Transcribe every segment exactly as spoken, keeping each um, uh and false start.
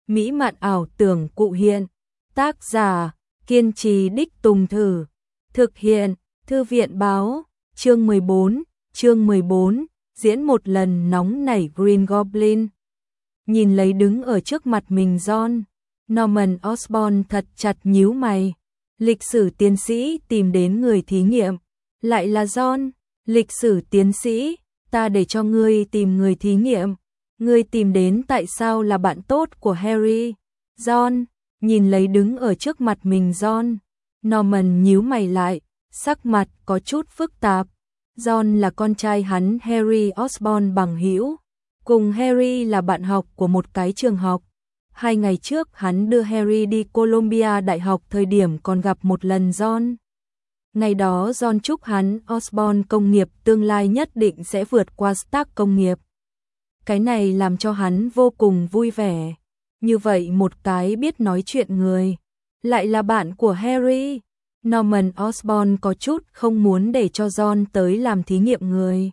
mỹ mạn ảo tưởng cụ hiện. Tác giả, kiên trì đích tùng thử. Thực hiện, Thư viện báo. Chương mười bốn, chương mười bốn, diễn một lần nóng nảy Green Goblin. Nhìn lấy đứng ở trước mặt mình John, Norman Osborn thật chặt nhíu mày. Lịch sử tiến sĩ tìm đến người thí nghiệm. Lại là John, lịch sử tiến sĩ, ta để cho ngươi tìm người thí nghiệm. Ngươi tìm đến tại sao là bạn tốt của Harry? John, nhìn lấy đứng ở trước mặt mình John, Norman nhíu mày lại, sắc mặt có chút phức tạp. John là con trai hắn Harry Osborn bằng hữu, cùng Harry là bạn học của một cái trường học. Hai ngày trước hắn đưa Harry đi Columbia Đại học thời điểm còn gặp một lần John. Ngày đó John chúc hắn Osborn công nghiệp tương lai nhất định sẽ vượt qua Stark công nghiệp. Cái này làm cho hắn vô cùng vui vẻ. Như vậy một cái biết nói chuyện người, lại là bạn của Harry. Norman Osborn có chút không muốn để cho John tới làm thí nghiệm người.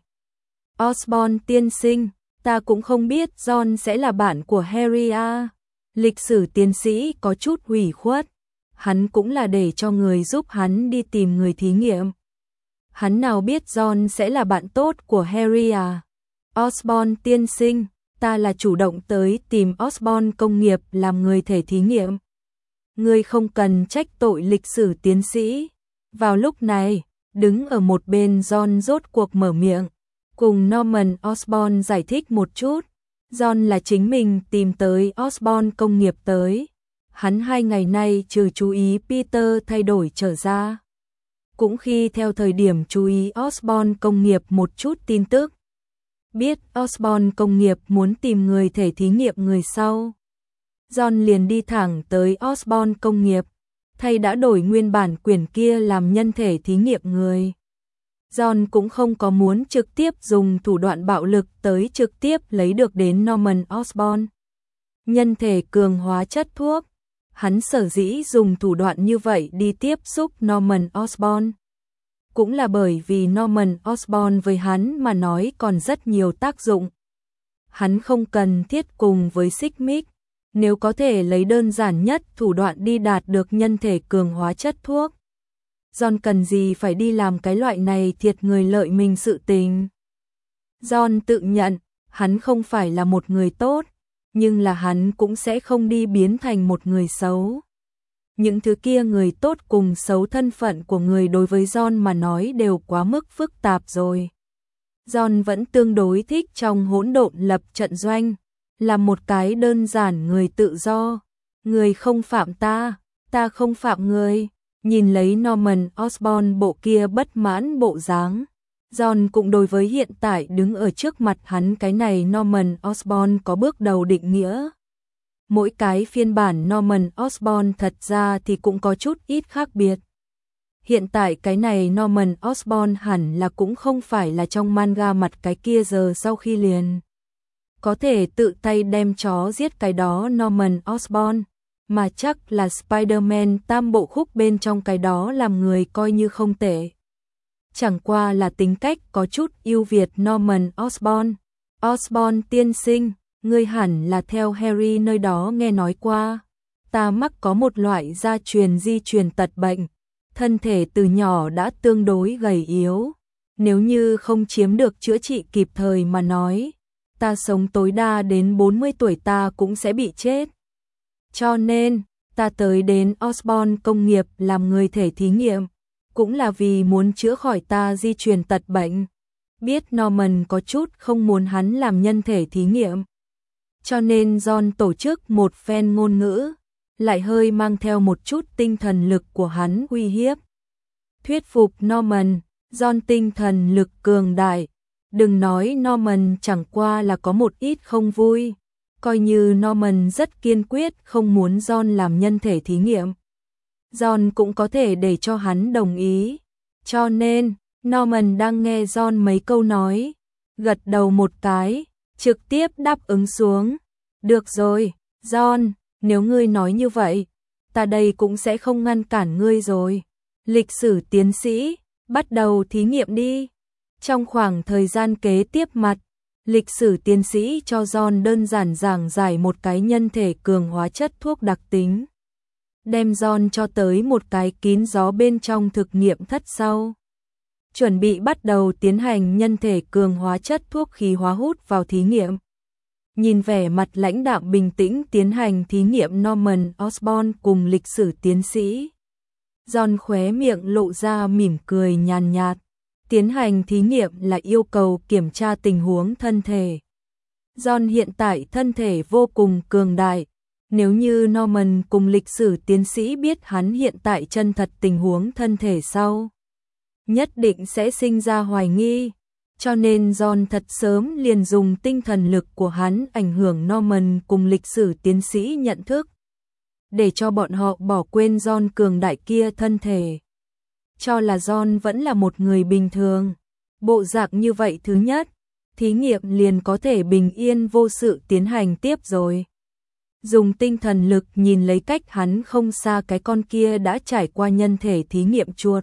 Osborn tiên sinh, ta cũng không biết John sẽ là bạn của Harry à. Lịch sử tiến sĩ có chút hủy khuất. Hắn cũng là để cho người giúp hắn đi tìm người thí nghiệm. Hắn nào biết John sẽ là bạn tốt của Harry à. Osborn tiên sinh, ta là chủ động tới tìm Osborn công nghiệp làm người thể thí nghiệm. Ngươi không cần trách tội lịch sử tiến sĩ. Vào lúc này, đứng ở một bên John rốt cuộc mở miệng, cùng Norman Osborn giải thích một chút. John là chính mình tìm tới Osborn công nghiệp tới. Hắn hai ngày nay trừ chú ý Peter thay đổi trở ra, cũng khi theo thời điểm chú ý Osborn công nghiệp một chút tin tức. Biết Osborn công nghiệp muốn tìm người thể thí nghiệm người sau, John liền đi thẳng tới Osborn công nghiệp, thay đã đổi nguyên bản quyển kia làm nhân thể thí nghiệm người. John cũng không có muốn trực tiếp dùng thủ đoạn bạo lực tới trực tiếp lấy được đến Norman Osborn. Nhân thể cường hóa chất thuốc, hắn sở dĩ dùng thủ đoạn như vậy đi tiếp xúc Norman Osborn, cũng là bởi vì Norman Osborn với hắn mà nói còn rất nhiều tác dụng. Hắn không cần thiết cùng với xích mích, nếu có thể lấy đơn giản nhất thủ đoạn đi đạt được nhân thể cường hóa chất thuốc. John cần gì phải đi làm cái loại này thiệt người lợi mình sự tình. John tự nhận, hắn không phải là một người tốt, nhưng là hắn cũng sẽ không đi biến thành một người xấu. Những thứ kia người tốt cùng xấu thân phận của người đối với John mà nói đều quá mức phức tạp rồi. John vẫn tương đối thích trong hỗn độn lập trận doanh, là một cái đơn giản người tự do. Người không phạm ta, ta không phạm người. Nhìn lấy Norman Osborn bộ kia bất mãn bộ dáng, John cũng đối với hiện tại đứng ở trước mặt hắn cái này Norman Osborn có bước đầu định nghĩa. Mỗi cái phiên bản Norman Osborn thật ra thì cũng có chút ít khác biệt. Hiện tại cái này Norman Osborn hẳn là cũng không phải là trong manga mặt cái kia giờ sau khi liền có thể tự tay đem chó giết cái đó Norman Osborn, mà chắc là Spider-Man tam bộ khúc bên trong cái đó làm người coi như không tệ. Chẳng qua là tính cách có chút ưu việt Norman Osborn. Osborn tiên sinh, ngươi hẳn là theo Harry nơi đó nghe nói qua. Ta mắc có một loại gia truyền di truyền tật bệnh, thân thể từ nhỏ đã tương đối gầy yếu. Nếu như không chiếm được chữa trị kịp thời mà nói, ta sống tối đa đến bốn mươi tuổi ta cũng sẽ bị chết. Cho nên, ta tới đến Osborn công nghiệp làm người thể thí nghiệm, cũng là vì muốn chữa khỏi ta di truyền tật bệnh. Biết Norman có chút không muốn hắn làm nhân thể thí nghiệm, cho nên John tổ chức một phen ngôn ngữ, lại hơi mang theo một chút tinh thần lực của hắn uy hiếp. Thuyết phục Norman, John tinh thần lực cường đại. Đừng nói Norman chẳng qua là có một ít không vui, coi như Norman rất kiên quyết không muốn John làm nhân thể thí nghiệm, John cũng có thể để cho hắn đồng ý. Cho nên, Norman đang nghe John mấy câu nói, gật đầu một cái, trực tiếp đáp ứng xuống. Được rồi, John, nếu ngươi nói như vậy, ta đây cũng sẽ không ngăn cản ngươi rồi. Lịch sử tiến sĩ, bắt đầu thí nghiệm đi. Trong khoảng thời gian kế tiếp mặt, Lịch sử tiến sĩ cho John đơn giản giảng giải một cái nhân thể cường hóa chất thuốc đặc tính. Đem John cho tới một cái kín gió bên trong thực nghiệm thất sau. Chuẩn bị bắt đầu tiến hành nhân thể cường hóa chất thuốc khí hóa hút vào thí nghiệm. Nhìn vẻ mặt lãnh đạm bình tĩnh tiến hành thí nghiệm Norman Osborn cùng lịch sử tiến sĩ. John khóe miệng lộ ra mỉm cười nhàn nhạt. Tiến hành thí nghiệm là yêu cầu kiểm tra tình huống thân thể. John hiện tại thân thể vô cùng cường đại. Nếu như Norman cùng lịch sử tiến sĩ biết hắn hiện tại chân thật tình huống thân thể sau, nhất định sẽ sinh ra hoài nghi. Cho nên John thật sớm liền dùng tinh thần lực của hắn ảnh hưởng Norman cùng lịch sử tiến sĩ nhận thức, để cho bọn họ bỏ quên John cường đại kia thân thể. Cho là John vẫn là một người bình thường. Bộ dạng như vậy thứ nhất, thí nghiệm liền có thể bình yên vô sự tiến hành tiếp rồi. Dùng tinh thần lực nhìn lấy cách hắn không xa cái con kia đã trải qua nhân thể thí nghiệm chuột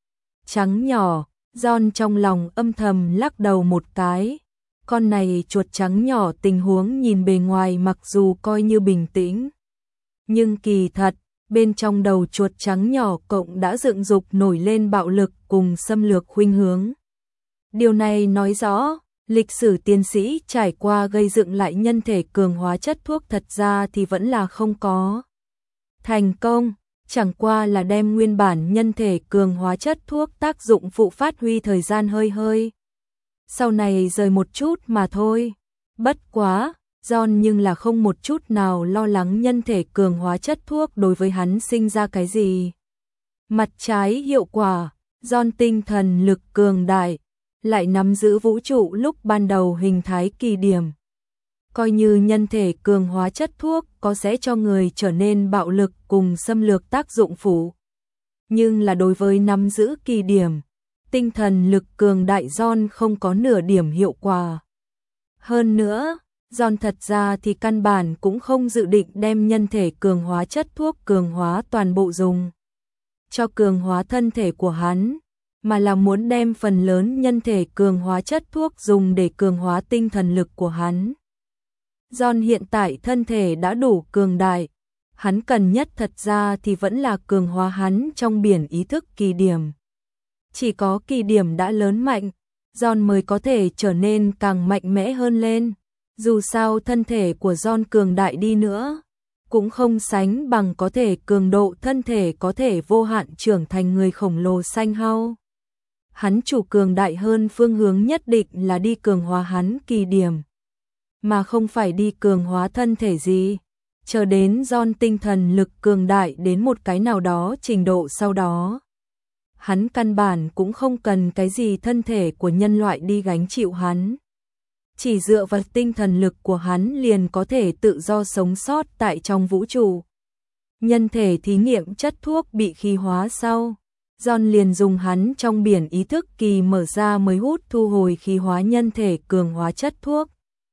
trắng nhỏ, John trong lòng âm thầm lắc đầu một cái. Con này chuột trắng nhỏ tình huống nhìn bề ngoài mặc dù coi như bình tĩnh, nhưng kỳ thật, bên trong đầu chuột trắng nhỏ cộng đã dựng dục nổi lên bạo lực cùng xâm lược khuynh hướng. Điều này nói rõ, lịch sử tiến sĩ trải qua gây dựng lại nhân thể cường hóa chất thuốc thật ra thì vẫn là không có thành công, chẳng qua là đem nguyên bản nhân thể cường hóa chất thuốc tác dụng phụ phát huy thời gian hơi hơi. Sau này rời một chút mà thôi. Bất quá, John nhưng là không một chút nào lo lắng nhân thể cường hóa chất thuốc đối với hắn sinh ra cái gì. Mặt trái hiệu quả, John tinh thần lực cường đại, lại nắm giữ vũ trụ lúc ban đầu hình thái kỳ điểm. Coi như nhân thể cường hóa chất thuốc có sẽ cho người trở nên bạo lực cùng xâm lược tác dụng phụ. Nhưng là đối với nắm giữ kỳ điểm, tinh thần lực cường đại John không có nửa điểm hiệu quả. Hơn nữa, John thật ra thì căn bản cũng không dự định đem nhân thể cường hóa chất thuốc cường hóa toàn bộ dùng cho cường hóa thân thể của hắn, mà là muốn đem phần lớn nhân thể cường hóa chất thuốc dùng để cường hóa tinh thần lực của hắn. John hiện tại thân thể đã đủ cường đại, hắn cần nhất thật ra thì vẫn là cường hóa hắn trong biển ý thức kỳ điểm. Chỉ có kỳ điểm đã lớn mạnh, John mới có thể trở nên càng mạnh mẽ hơn lên. Dù sao thân thể của John cường đại đi nữa, cũng không sánh bằng có thể cường độ thân thể có thể vô hạn trưởng thành người khổng lồ xanh hao. Hắn chủ cường đại hơn phương hướng nhất định là đi cường hóa hắn kỳ điểm, mà không phải đi cường hóa thân thể gì. Chờ đến John tinh thần lực cường đại đến một cái nào đó trình độ sau đó, hắn căn bản cũng không cần cái gì thân thể của nhân loại đi gánh chịu hắn. Chỉ dựa vào tinh thần lực của hắn liền có thể tự do sống sót tại trong vũ trụ. Nhân thể thí nghiệm chất thuốc bị khí hóa sau, John liền dùng hắn trong biển ý thức kỳ mở ra mới hút thu hồi khí hóa nhân thể cường hóa chất thuốc.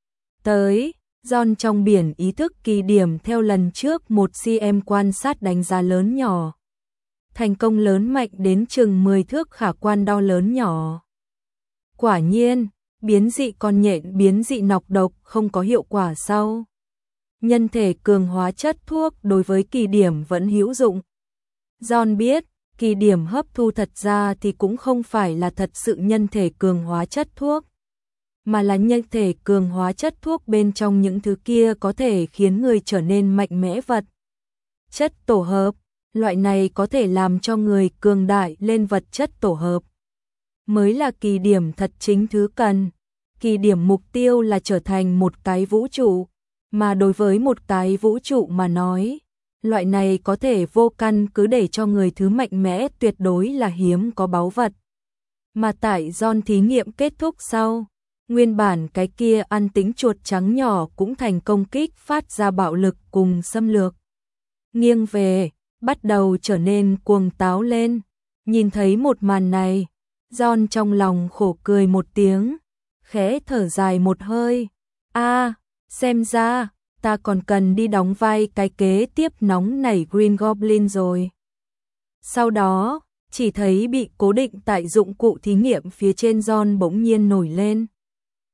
Tới, John trong biển ý thức kỳ điểm theo lần trước một cm quan sát đánh giá lớn nhỏ. Thành công lớn mạnh đến chừng mười thước khả quan đo lớn nhỏ. Quả nhiên, biến dị con nhện biến dị nọc độc không có hiệu quả sau. Nhân thể cường hóa chất thuốc đối với kỳ điểm vẫn hữu dụng. John biết, kỳ điểm hấp thu thật ra thì cũng không phải là thật sự nhân thể cường hóa chất thuốc, mà là nhân thể cường hóa chất thuốc bên trong những thứ kia có thể khiến người trở nên mạnh mẽ vật chất tổ hợp. Loại này có thể làm cho người cường đại lên vật chất tổ hợp mới là kỳ điểm thật chính thứ cần. Kỳ điểm mục tiêu là trở thành một cái vũ trụ, mà đối với một cái vũ trụ mà nói, loại này có thể vô căn cứ để cho người thứ mạnh mẽ tuyệt đối là hiếm có báu vật. Mà tại John thí nghiệm kết thúc sau, nguyên bản cái kia ăn tính chuột trắng nhỏ cũng thành công kích phát ra bạo lực cùng xâm lược. Nghiêng về, bắt đầu trở nên cuồng táo lên. Nhìn thấy một màn này, John trong lòng khổ cười một tiếng, khẽ thở dài một hơi. A, à, xem ra, ta còn cần đi đóng vai cái kế tiếp nóng nảy Green Goblin rồi. Sau đó, chỉ thấy bị cố định tại dụng cụ thí nghiệm phía trên John bỗng nhiên nổi lên.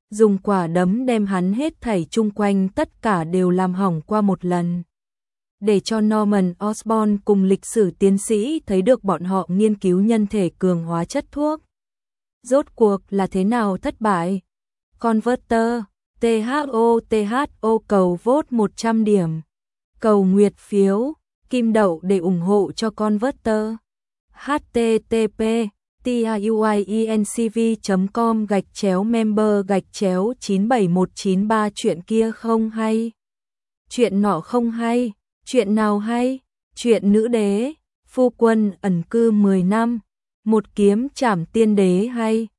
dùng quả đấm đem hắn hết thảy chung quanh tất cả đều làm hỏng qua một lần. Để cho Norman Osborn cùng lịch sử tiến sĩ thấy được bọn họ nghiên cứu nhân thể cường hóa chất thuốc. Rốt cuộc là thế nào thất bại? Converter, tê hát o tê hát o cầu vote một trăm điểm. Cầu nguyệt phiếu, kim đậu để ủng hộ cho Converter. http tiuincv chấm com gạch chéo member gạch chéo chín bảy một chín ba chuyện kia không hay. Chuyện nọ không hay, chuyện nào hay? Chuyện nữ đế, phu quân ẩn cư mười năm, một kiếm trảm tiên đế hay.